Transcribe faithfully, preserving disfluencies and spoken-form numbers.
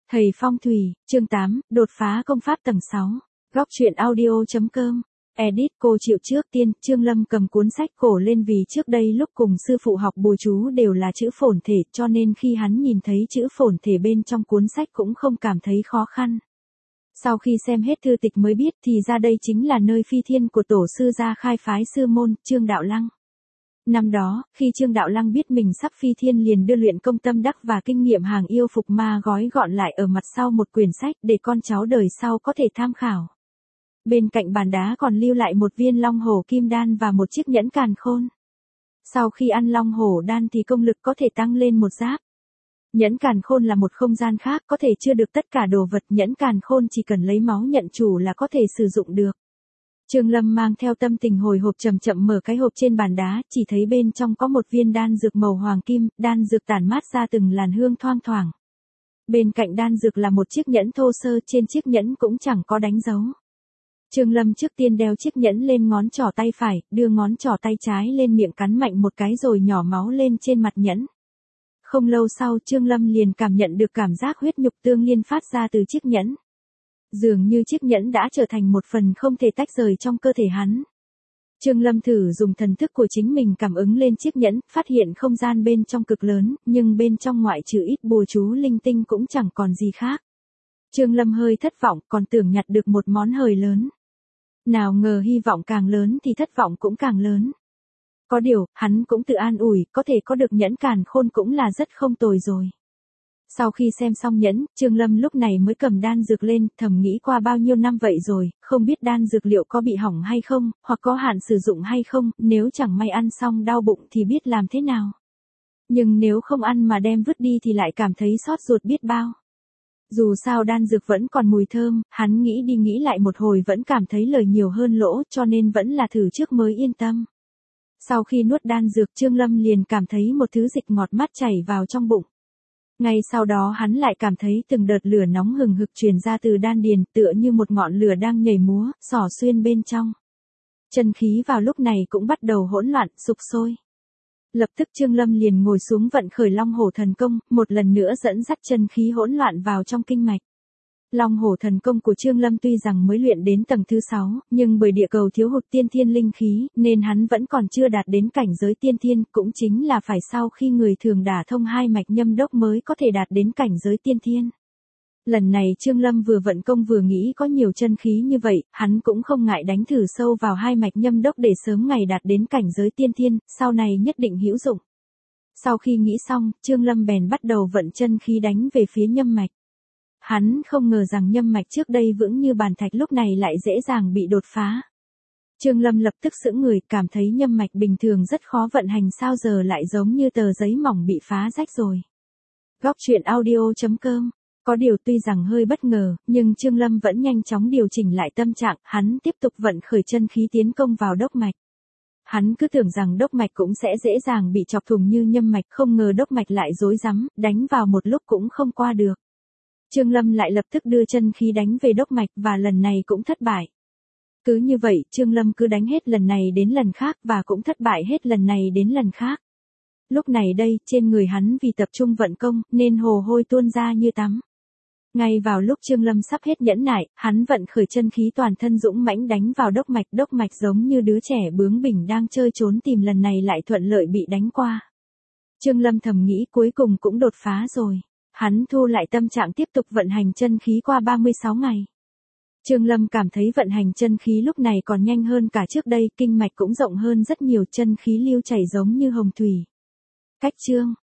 Thầy Phong Thủy, chương tám, đột phá công pháp tầng sáu. Góc truyện audio.com. Edit cô chịu trước tiên, Trương Lâm cầm cuốn sách cổ lên vì trước đây lúc cùng sư phụ học bùa chú đều là chữ phổn thể, cho nên khi hắn nhìn thấy chữ phổn thể bên trong cuốn sách cũng không cảm thấy khó khăn. Sau khi xem hết thư tịch mới biết thì ra đây chính là nơi phi thiên của tổ sư gia khai phái sư môn, Trương Đạo Lăng. Năm đó, khi Trương Đạo Lăng biết mình sắp phi thiên liền đưa luyện công tâm đắc và kinh nghiệm hàng yêu phục ma gói gọn lại ở mặt sau một quyển sách để con cháu đời sau có thể tham khảo. Bên cạnh bàn đá còn lưu lại một viên long hổ kim đan và một chiếc nhẫn càn khôn. Sau khi ăn long hổ đan thì công lực có thể tăng lên một giáp. Nhẫn càn khôn là một không gian khác có thể chưa được tất cả đồ vật, nhẫn càn khôn chỉ cần lấy máu nhận chủ là có thể sử dụng được. Trương Lâm mang theo tâm tình hồi hộp chậm chậm mở cái hộp trên bàn đá, chỉ thấy bên trong có một viên đan dược màu hoàng kim, đan dược tản mát ra từng làn hương thoang thoảng. Bên cạnh đan dược là một chiếc nhẫn thô sơ, trên chiếc nhẫn cũng chẳng có đánh dấu. Trương Lâm trước tiên đeo chiếc nhẫn lên ngón trỏ tay phải, đưa ngón trỏ tay trái lên miệng cắn mạnh một cái rồi nhỏ máu lên trên mặt nhẫn. Không lâu sau Trương Lâm liền cảm nhận được cảm giác huyết nhục tương liên phát ra từ chiếc nhẫn. Dường như chiếc nhẫn đã trở thành một phần không thể tách rời trong cơ thể hắn. Trương Lâm thử dùng thần thức của chính mình cảm ứng lên chiếc nhẫn, phát hiện không gian bên trong cực lớn, nhưng bên trong ngoại trừ ít bùa chú linh tinh cũng chẳng còn gì khác. Trương Lâm hơi thất vọng, còn tưởng nhặt được một món hời lớn. Nào ngờ hy vọng càng lớn thì thất vọng cũng càng lớn. Có điều, hắn cũng tự an ủi, có thể có được nhẫn càn khôn cũng là rất không tồi rồi. Sau khi xem xong nhẫn, Trương Lâm lúc này mới cầm đan dược lên, thầm nghĩ qua bao nhiêu năm vậy rồi, không biết đan dược liệu có bị hỏng hay không, hoặc có hạn sử dụng hay không, nếu chẳng may ăn xong đau bụng thì biết làm thế nào. Nhưng nếu không ăn mà đem vứt đi thì lại cảm thấy xót ruột biết bao. Dù sao đan dược vẫn còn mùi thơm, hắn nghĩ đi nghĩ lại một hồi vẫn cảm thấy lời nhiều hơn lỗ, cho nên vẫn là thử trước mới yên tâm. Sau khi nuốt đan dược, Trương Lâm liền cảm thấy một thứ dịch ngọt mát chảy vào trong bụng. Ngay sau đó hắn lại cảm thấy từng đợt lửa nóng hừng hực truyền ra từ đan điền, tựa như một ngọn lửa đang nhảy múa, xỏ xuyên bên trong. Chân khí vào lúc này cũng bắt đầu hỗn loạn, sục sôi. Lập tức Trương Lâm liền ngồi xuống vận khởi Long Hổ Thần Công, một lần nữa dẫn dắt chân khí hỗn loạn vào trong kinh mạch. Long Hổ Thần Công của Trương Lâm tuy rằng mới luyện đến tầng thứ sáu, nhưng bởi địa cầu thiếu hụt tiên thiên linh khí, nên hắn vẫn còn chưa đạt đến cảnh giới tiên thiên, cũng chính là phải sau khi người thường đả thông hai mạch nhâm đốc mới có thể đạt đến cảnh giới tiên thiên. Lần này Trương Lâm vừa vận công vừa nghĩ có nhiều chân khí như vậy, hắn cũng không ngại đánh thử sâu vào hai mạch nhâm đốc để sớm ngày đạt đến cảnh giới tiên thiên, sau này nhất định hữu dụng. Sau khi nghĩ xong, Trương Lâm bèn bắt đầu vận chân khí đánh về phía nhâm mạch. Hắn không ngờ rằng nhâm mạch trước đây vững như bàn thạch lúc này lại dễ dàng bị đột phá. Trương Lâm lập tức sững người, cảm thấy nhâm mạch bình thường rất khó vận hành sao giờ lại giống như tờ giấy mỏng bị phá rách rồi. Góc truyện audio.com. Có điều tuy rằng hơi bất ngờ, nhưng Trương Lâm vẫn nhanh chóng điều chỉnh lại tâm trạng, hắn tiếp tục vận khởi chân khí tiến công vào đốc mạch. Hắn cứ tưởng rằng đốc mạch cũng sẽ dễ dàng bị chọc thủng như nhâm mạch, không ngờ đốc mạch lại rối rắm, đánh vào một lúc cũng không qua được. Trương Lâm lại lập tức đưa chân khí đánh về đốc mạch và lần này cũng thất bại. Cứ như vậy, Trương Lâm cứ đánh hết lần này đến lần khác và cũng thất bại hết lần này đến lần khác. Lúc này đây, trên người hắn vì tập trung vận công, nên hồ hôi tuôn ra như tắm. Ngay vào lúc Trương Lâm sắp hết nhẫn nại, hắn vận khởi chân khí toàn thân dũng mãnh đánh vào đốc mạch, đốc mạch giống như đứa trẻ bướng bỉnh đang chơi trốn tìm lần này lại thuận lợi bị đánh qua. Trương Lâm thầm nghĩ cuối cùng cũng đột phá rồi. Hắn thu lại tâm trạng tiếp tục vận hành chân khí qua ba mươi sáu ngày. Trương Lâm cảm thấy vận hành chân khí lúc này còn nhanh hơn cả trước đây, kinh mạch cũng rộng hơn rất nhiều, chân khí lưu chảy giống như hồng thủy. Cách chương